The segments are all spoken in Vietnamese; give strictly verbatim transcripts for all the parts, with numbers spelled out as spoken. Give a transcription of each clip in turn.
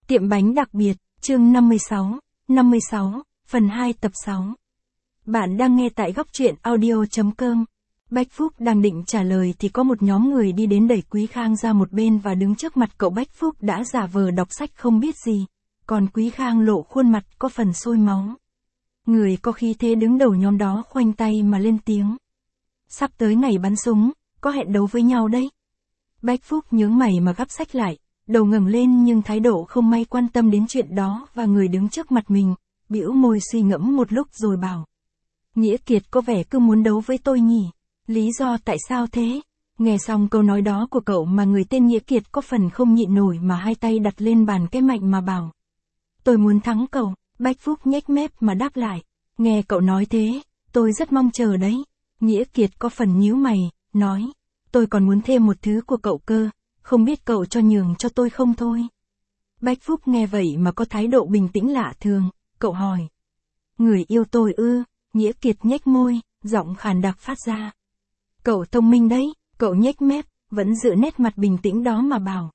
Tiệm bánh đặc biệt, chương năm mươi sáu, năm mươi sáu, phần hai tập sáu. Bạn đang nghe tại góc truyện audio chấm com. Bách Phúc đang định trả lời thì có một nhóm người đi đến đẩy Quý Khang ra một bên và đứng trước mặt cậu. Bách Phúc đã giả vờ đọc sách không biết gì, còn Quý Khang lộ khuôn mặt có phần sôi máu. Người có khí thế đứng đầu nhóm đó khoanh tay mà lên tiếng. Sắp tới ngày bắn súng, có hẹn đấu với nhau đấy. Bách Phúc nhướng mày mà gắp sách lại, đầu ngẩng lên nhưng thái độ không may quan tâm đến chuyện đó và người đứng trước mặt mình, bĩu môi suy ngẫm một lúc rồi bảo. Nghĩa Kiệt có vẻ cứ muốn đấu với tôi nhỉ? Lý do tại sao thế? Nghe xong câu nói đó của cậu mà người tên Nghĩa Kiệt có phần không nhịn nổi mà hai tay đặt lên bàn cái mạnh mà bảo. Tôi muốn thắng cậu. Bách Phúc nhếch mép mà đáp lại. Nghe cậu nói thế, tôi rất mong chờ đấy. Nghĩa Kiệt có phần nhíu mày, nói. Tôi còn muốn thêm một thứ của cậu cơ, không biết cậu cho nhường cho tôi không thôi. Bách Phúc nghe vậy mà có thái độ bình tĩnh lạ thường, cậu hỏi. Người yêu tôi ư? Nghĩa Kiệt nhếch môi, giọng khàn đặc phát ra. Cậu thông minh đấy, cậu nhếch mép, vẫn giữ nét mặt bình tĩnh đó mà bảo.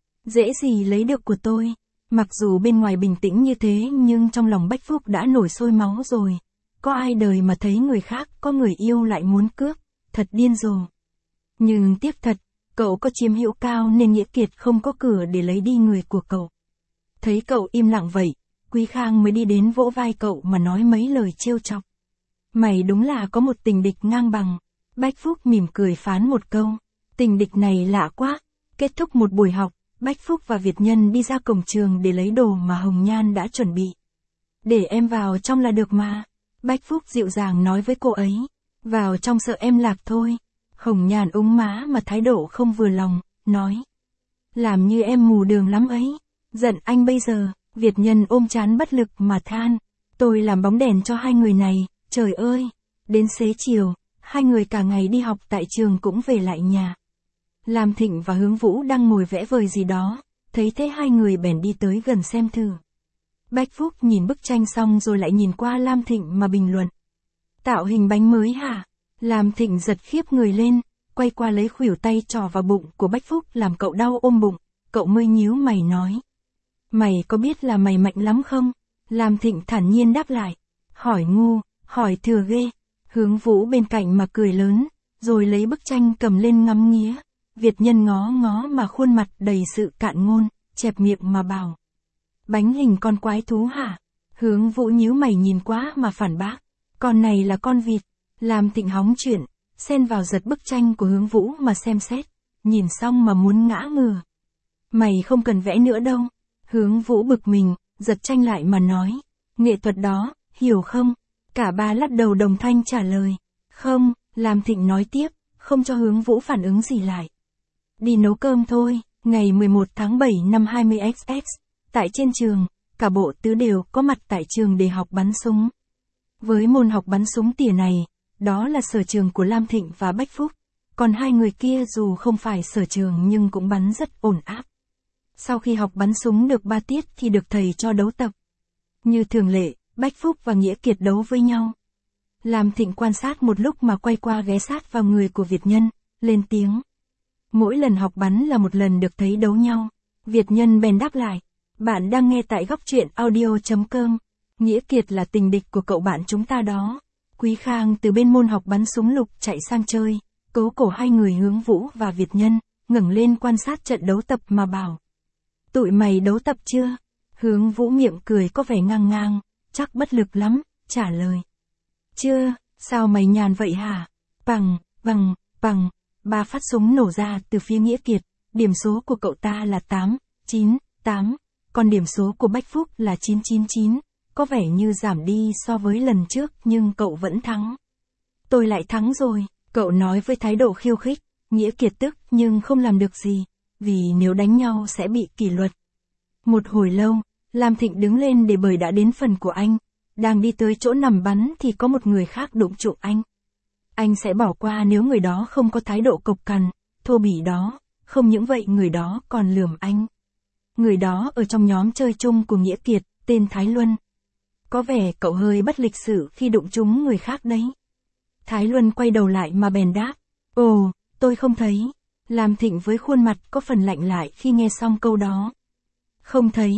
Dễ gì lấy được của tôi. Mặc dù bên ngoài bình tĩnh như thế nhưng trong lòng Bách Phúc đã nổi sôi máu rồi. Có ai đời mà thấy người khác có người yêu lại muốn cướp, thật điên rồ. Nhưng tiếc thật, cậu có chiếm hữu cao nên Nghĩa Kiệt không có cửa để lấy đi người của cậu. Thấy cậu im lặng vậy, Quý Khang mới đi đến vỗ vai cậu mà nói mấy lời trêu chọc. Mày đúng là có một tình địch ngang bằng. Bách Phúc mỉm cười phán một câu. Tình địch này lạ quá. Kết thúc một buổi học, Bách Phúc và Việt Nhân đi ra cổng trường để lấy đồ mà Hồng Nhan đã chuẩn bị. Để em vào trong là được mà. Bách Phúc dịu dàng nói với cô ấy. Vào trong sợ em lạc thôi. Hồng Nhan úng má mà thái độ không vừa lòng, nói. Làm như em mù đường lắm ấy. Giận anh bây giờ. Việt Nhân ôm trán bất lực mà than. Tôi làm bóng đèn cho hai người này, trời ơi. Đến xế chiều, hai người cả ngày đi học tại trường cũng về lại nhà. Lam Thịnh và Hướng Vũ đang ngồi vẽ vời gì đó, thấy thế hai người bèn đi tới gần xem thử. Bách Phúc nhìn bức tranh xong rồi lại nhìn qua Lam Thịnh mà bình luận. Tạo hình bánh mới hả? Lam Thịnh giật khiếp người lên, quay qua lấy khuỷu tay trò vào bụng của Bách Phúc làm cậu đau ôm bụng, cậu mới nhíu mày nói. Mày có biết là mày mạnh lắm không? Lam Thịnh thản nhiên đáp lại. Hỏi ngu, hỏi thừa ghê. Hướng Vũ bên cạnh mà cười lớn, rồi lấy bức tranh cầm lên ngắm nghía. Việt Nhân ngó ngó mà khuôn mặt đầy sự cạn ngôn, chẹp miệng mà bảo. Bánh hình con quái thú hả? Hướng Vũ nhíu mày nhìn quá mà phản bác. Con này là con vịt. Lam Thịnh hóng chuyện, xen vào giật bức tranh của Hướng Vũ mà xem xét. Nhìn xong mà muốn ngã ngửa. Mày không cần vẽ nữa đâu. Hướng Vũ bực mình, giật tranh lại mà nói. Nghệ thuật đó, hiểu không? Cả ba lắc đầu đồng thanh trả lời. Không, Lam Thịnh nói tiếp, không cho Hướng Vũ phản ứng gì lại. Đi nấu cơm thôi. Ngày mười một tháng bảy năm hai mươi xx, tại trên trường, cả bộ tứ đều có mặt tại trường để học bắn súng. Với môn học bắn súng tỉa này, đó là sở trường của Lam Thịnh và Bách Phúc, còn hai người kia dù không phải sở trường nhưng cũng bắn rất ổn áp. Sau khi học bắn súng được ba tiết thì được thầy cho đấu tập. Như thường lệ, Bách Phúc và Nghĩa Kiệt đấu với nhau. Lam Thịnh quan sát một lúc mà quay qua ghé sát vào người của Việt Nhân, lên tiếng. Mỗi lần học bắn là một lần được thấy đấu nhau. Việt Nhân bèn đáp lại. Bạn đang nghe tại góc truyện audio chấm com. Nghĩa Kiệt là tình địch của cậu bạn chúng ta đó. Quý Khang từ bên môn học bắn súng lục chạy sang chơi, cố cổ hai người Hướng Vũ và Việt Nhân, ngẩng lên quan sát trận đấu tập mà bảo. Tụi mày đấu tập chưa? Hướng Vũ miệng cười có vẻ ngang ngang, chắc bất lực lắm, trả lời. Chưa, sao mày nhàn vậy hả? Bằng, bằng, bằng. Ba phát súng nổ ra từ phía Nghĩa Kiệt, điểm số của cậu ta là tám, chín, tám, còn điểm số của Bách Phúc là chín chín chín, có vẻ như giảm đi so với lần trước nhưng cậu vẫn thắng. Tôi lại thắng rồi, cậu nói với thái độ khiêu khích. Nghĩa Kiệt tức nhưng không làm được gì, vì nếu đánh nhau sẽ bị kỷ luật. Một hồi lâu, Lam Thịnh đứng lên để bởi đã đến phần của anh, đang đi tới chỗ nằm bắn thì có một người khác đụng trụng anh. Anh sẽ bỏ qua nếu người đó không có thái độ cộc cằn, thô bỉ đó, không những vậy người đó còn lườm anh. Người đó ở trong nhóm chơi chung của Nghĩa Kiệt, tên Thái Luân. Có vẻ cậu hơi bất lịch sự khi đụng trúng người khác đấy. Thái Luân quay đầu lại mà bèn đáp. Ồ, tôi không thấy. Lam Thịnh với khuôn mặt có phần lạnh lại khi nghe xong câu đó. Không thấy,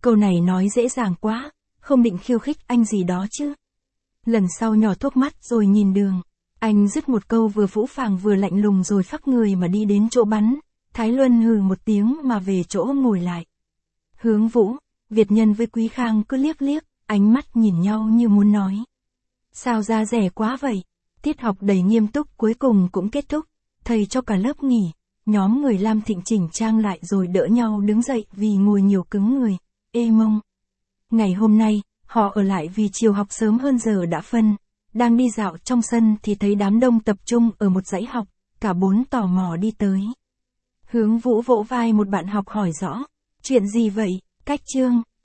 Câu này nói dễ dàng quá, không định khiêu khích anh gì đó chứ. Lần sau nhỏ thuốc mắt rồi nhìn đường. Anh dứt một câu vừa phũ phàng vừa lạnh lùng rồi phắc người mà đi đến chỗ bắn. Thái Luân hừ một tiếng mà về chỗ ngồi lại. Hướng Vũ, Việt Nhân với Quý Khang cứ liếc liếc, ánh mắt nhìn nhau như muốn nói. Sao ra rẻ quá vậy? Tiết học đầy nghiêm túc cuối cùng cũng kết thúc. Thầy cho cả lớp nghỉ. Nhóm người Lam Thịnh chỉnh trang lại rồi đỡ nhau đứng dậy vì ngồi nhiều cứng người, ê mông. Ngày hôm nay, họ ở lại vì chiều học sớm hơn giờ đã phân. Đang đi dạo trong sân thì thấy đám đông tập trung ở một dãy học, cả bốn tò mò đi tới. Hướng Vũ vỗ vai một bạn học hỏi rõ. Chuyện gì vậy, Cách Trương?